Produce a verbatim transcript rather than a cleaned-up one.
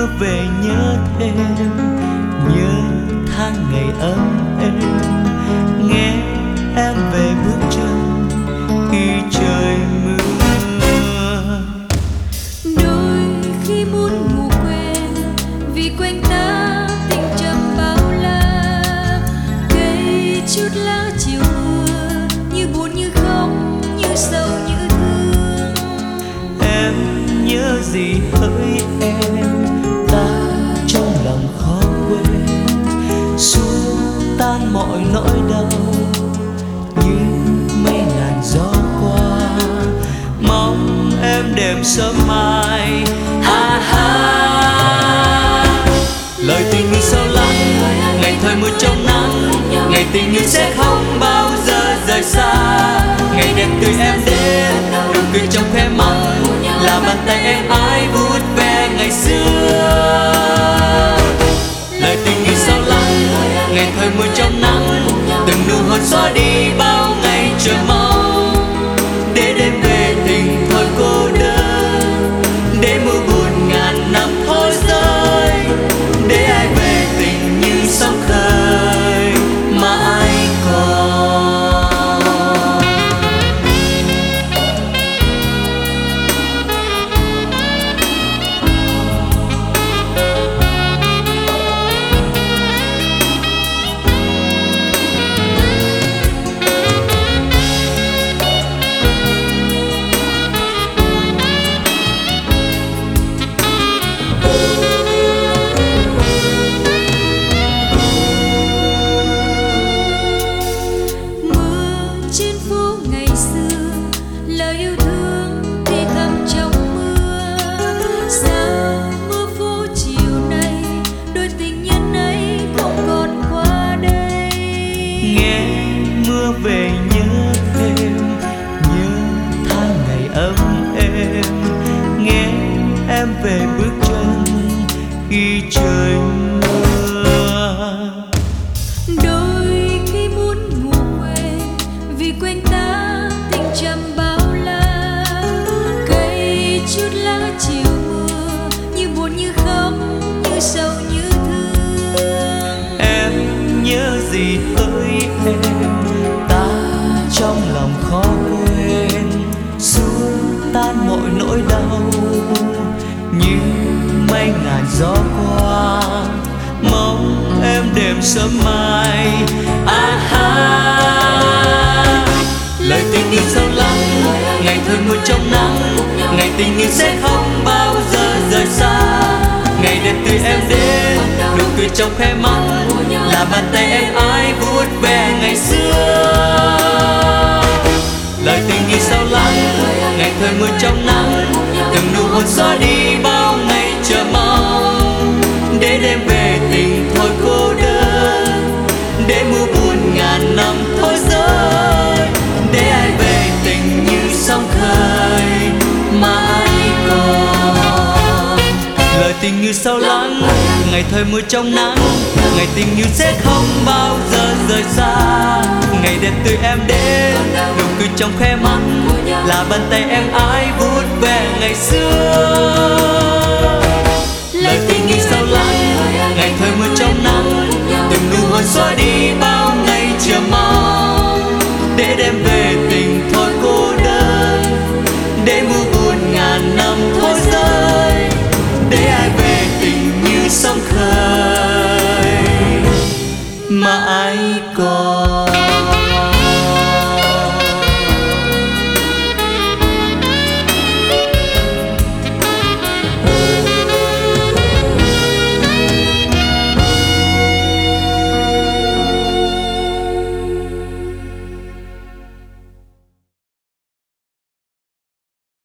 mưa về nhớ thêm, nhớ tháng ngày ấm êm, nghe em về bước chân khi trời mưa. Đôi khi muốn ngủ quên vì quanh ta tình trầm bao la, cây chút lá chiều mưa như buồn như khóc, như sầu như thương. Em nhớ gì hỡi em, ta trong lòng khó quên, xua tan mọi nỗi đau như mây ngàn gió qua. Mong em đêm sớm mai, ha ha. Lời tình như sâu lắng, ngày thời mưa trong nắng, ngày tình như sẽ không bao giờ rời xa. Ngày đẹp tươi em đến, nụ cười trong khóe mắt, là bàn tay em ai vuốt ve ngày xưa. Lời tình như sâu lắng, ngày thời mưa trong nắng, từng nụ hôn xóa đi bao ngày chờ mong. Để đêm về tình thôi cô đơn, để mưa buồn ngàn năm thôi rơi, để ai về tình như sóng khơi mãi còn. Trên phố ngày xưa, lời yêu thương thì thầm trong mưa. Sao mưa phố chiều nay, đôi tình nhân ấy không còn qua đây. Nghe mưa về nhớ thêm, nhớ tháng ngày ấm êm, nghe em về bước chân khi trời mưa. Đôi khi muốn ngủ quên vì quanh ta tình trầm bao la, cây chút lá chiều mưa như buồn như khóc, như sầu như thương. Em nhớ gì hỡi em, ta trong lòng khó quên, xua tan mọi nỗi đau như mây ngàn gió qua. Mong em đêm sớm mai, ah ha. Lời tình như sâu lắng, ngày thời mưa trong nắng, ngày tình như sẽ không bao giờ rời xa. Ngày đẹp tươi em đến, nụ cười trong khóe mắt, là bàn tay em ai vuốt ve ngày xưa. Lời tình như sâu lắng, ngày thời mưa trong nắng, từng nụ hôn xóa đi bao ngày chờ mong. Để đêm về tình thôi cô đơn, để mưa buồn ngàn năm thôi rơi, để ai về tình như sóng khơi mãi còn. Lời tình như sâu lắng, ngày thời mưa trong nắng, ngày tình như sẽ không bao giờ rời xa. Ngày đẹp tươi em đến, nụ cười trong khóe mắt, là bàn tay em ai vuốt ve ngày xưa. Lời tình như sâu lắng, ngày thời mưa trong nắng, từng nụ hôn xóa đi bao ngày chờ mong. Để đêm về tình thôi cô đơn, để mưa buồn ngàn năm thôi rơi, để ai về tình như sóng khơi mãi